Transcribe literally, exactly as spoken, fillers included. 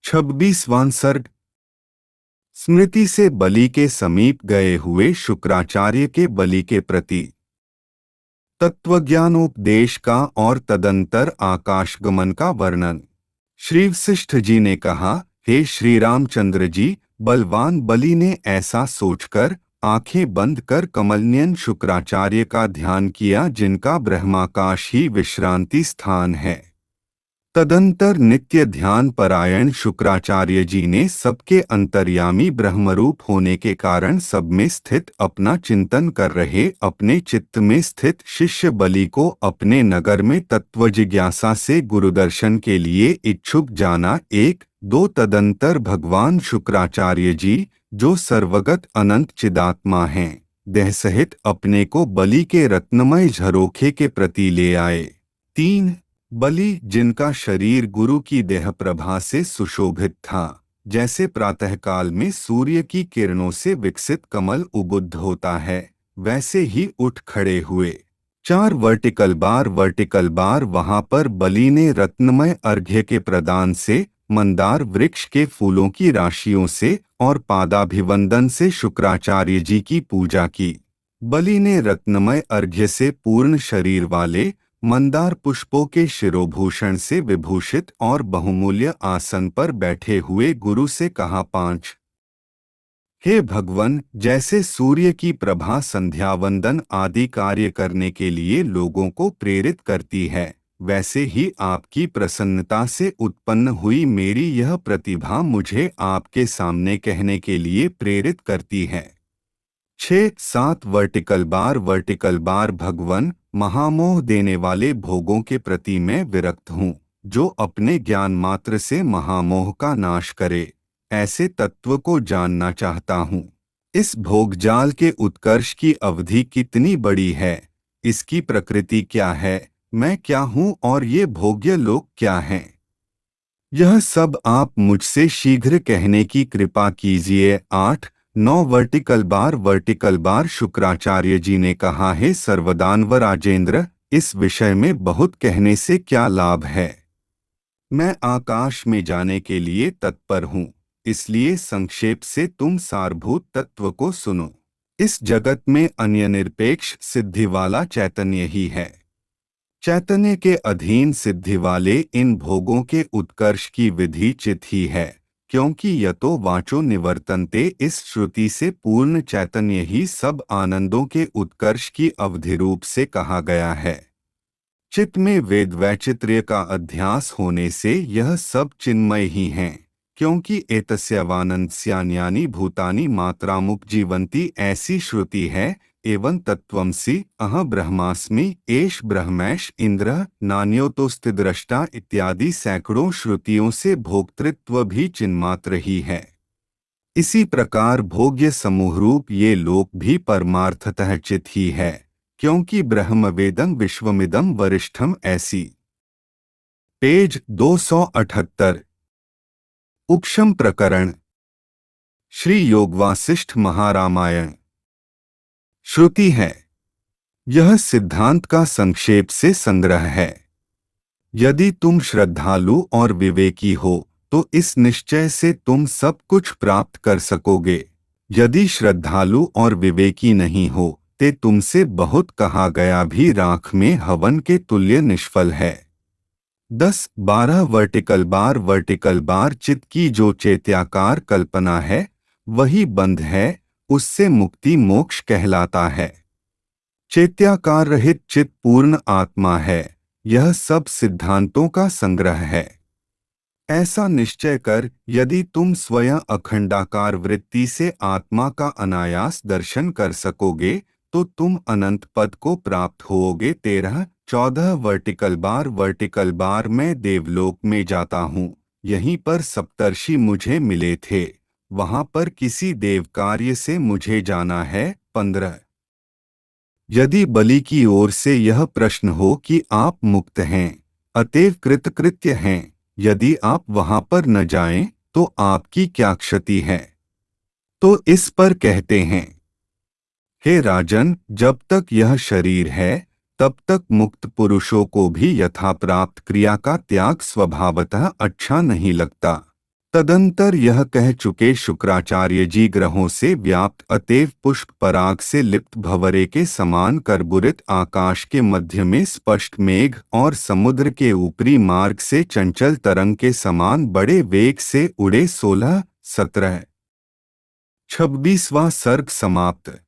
छब्बीसवां सर्ग। स्मृति से बलि के समीप गए हुए शुक्राचार्य के बलि के प्रति तत्वज्ञानोपदेश का और तदंतर आकाशगमन का वर्णन। श्री वशिष्ठ जी ने कहा, हे श्री रामचंद्र जी, बलवान बलि ने ऐसा सोचकर आंखें बंद कर कमलनयन शुक्राचार्य का ध्यान किया, जिनका ब्रह्माकाश ही विश्रांति स्थान है। तदंतर नित्य ध्यान परायण शुक्राचार्य जी ने सबके अंतर्यामी ब्रह्मरूप होने के कारण सब में स्थित अपना चिंतन कर रहे अपने चित्त में स्थित शिष्य बलि को अपने नगर में तत्व जिज्ञासा से गुरुदर्शन के लिए इच्छुक जाना। एक दो तदंतर भगवान शुक्राचार्य जी, जो सर्वगत अनंत चिदात्मा हैं, देह सहित अपने को बलि के रत्नमय झरोखे के प्रति ले आए। तीन बलि, जिनका शरीर गुरु की देह प्रभा से सुशोभित था, जैसे प्रातःकाल में सूर्य की किरणों से विकसित कमल उबुद्ध होता है, वैसे ही उठ खड़े हुए। चार वर्टिकल बार वर्टिकल बार वहां पर बलि ने रत्नमय अर्घ्य के प्रदान से, मंदार वृक्ष के फूलों की राशियों से और पादाभिवंदन से शुक्राचार्य जी की पूजा की। बलि ने रत्नमय अर्घ्य से पूर्ण शरीर वाले मंदार पुष्पों के शिरोभूषण से विभूषित और बहुमूल्य आसन पर बैठे हुए गुरु से कहा, पांच हे भगवन, जैसे सूर्य की प्रभा संध्यावंदन आदि कार्य करने के लिए लोगों को प्रेरित करती है, वैसे ही आपकी प्रसन्नता से उत्पन्न हुई मेरी यह प्रतिभा मुझे आपके सामने कहने के लिए प्रेरित करती है। छह सात वर्टिकल बार वर्टिकल बार भगवन, महामोह देने वाले भोगों के प्रति मैं विरक्त हूँ, जो अपने ज्ञान मात्र से महामोह का नाश करे, ऐसे तत्व को जानना चाहता हूँ। इस भोगजाल के उत्कर्ष की अवधि कितनी बड़ी है, इसकी प्रकृति क्या है, मैं क्या हूँ और ये भोग्य लोक क्या हैं, यह सब आप मुझसे शीघ्र कहने की कृपा कीजिए। आठ नौ vertical bar vertical bar Shukracharya ji ने कहा, है सर्वदानव राजेंद्र, इस विषय में बहुत कहने से क्या लाभ है। मैं आकाश में जाने के लिए तत्पर हूँ, इसलिए संक्षेप से तुम सारभूत तत्व को सुनो। इस जगत में अन्य निरपेक्ष सिद्धि वाला चैतन्य ही है। चैतन्य के अधीन सिद्धि वाले इन भोगों के उत्कर्ष की विधि चित ही है, क्योंकि यतो वाचो निवर्तन्ते, इस श्रुति से पूर्ण चैतन्य ही सब आनंदों के उत्कर्ष की अवधि रूप से कहा गया है। चित्त में वेद वैचित्र्य का अध्यास होने से यह सब चिन्मय ही हैं, क्योंकि एतस्यावानंदस्यान्यानि भूतानि मात्रामुपजीवन्ति, ऐसी श्रुति है। एवं तत्त्वमसि अह ब्रह्मास्मि एष ब्रह्मैष इंद्र नान्योतोस्तिद्रष्टा इत्यादि सैकड़ों श्रुतियों से भोक्तृत्व भी चिन्मात्र ही है। इसी प्रकार भोग्य समूह रूप ये लोक भी परमार्थतः चित ही है, क्योंकि ब्रह्मवेदं विश्वमिदं वरिष्ठम। ऐसी पेज दो सौ अठहत्तर। उपशम प्रकरण, श्री योगवासिष्ठ महारामायण। श्रुति है, यह सिद्धांत का संक्षेप से संग्रह है। यदि तुम श्रद्धालु और विवेकी हो तो इस निश्चय से तुम सब कुछ प्राप्त कर सकोगे। यदि श्रद्धालु और विवेकी नहीं हो ते तुमसे बहुत कहा गया भी राख में हवन के तुल्य निष्फल है। दस बारह वर्टिकल बार वर्टिकल बार, चित्त की जो चैत्याकार कल्पना है वही बंध है, उससे मुक्ति मोक्ष कहलाता है। चैत्याकार रहित चित्त पूर्ण आत्मा है, यह सब सिद्धांतों का संग्रह है। ऐसा निश्चय कर यदि तुम स्वयं अखंडाकार वृत्ति से आत्मा का अनायास दर्शन कर सकोगे तो तुम अनंत पद को प्राप्त होोगे। तेरह चौदह वर्टिकल बार वर्टिकल बार, मैं देवलोक में जाता हूँ, यहीं पर सप्तर्षि मुझे मिले थे, वहां पर किसी देव कार्य से मुझे जाना है। पंद्रह यदि बलि की ओर से यह प्रश्न हो कि आप मुक्त हैं, अतएव कृतकृत्य हैं, यदि आप वहां पर न जाएं तो आपकी क्या क्षति है, तो इस पर कहते हैं, हे राजन, जब तक यह शरीर है तब तक मुक्त पुरुषों को भी यथा प्राप्त क्रिया का त्याग स्वभावतः अच्छा नहीं लगता। तदंतर यह कह चुके शुक्राचार्य जी ग्रहों से व्याप्त अतएव पुष्प पराग से लिप्त भंवरे के समान कर्बूरित आकाश के मध्य में स्पष्ट मेघ और समुद्र के ऊपरी मार्ग से चंचल तरंग के समान बड़े वेग से उड़े। सोलह सत्रह छब्बीसवां सर्ग समाप्त।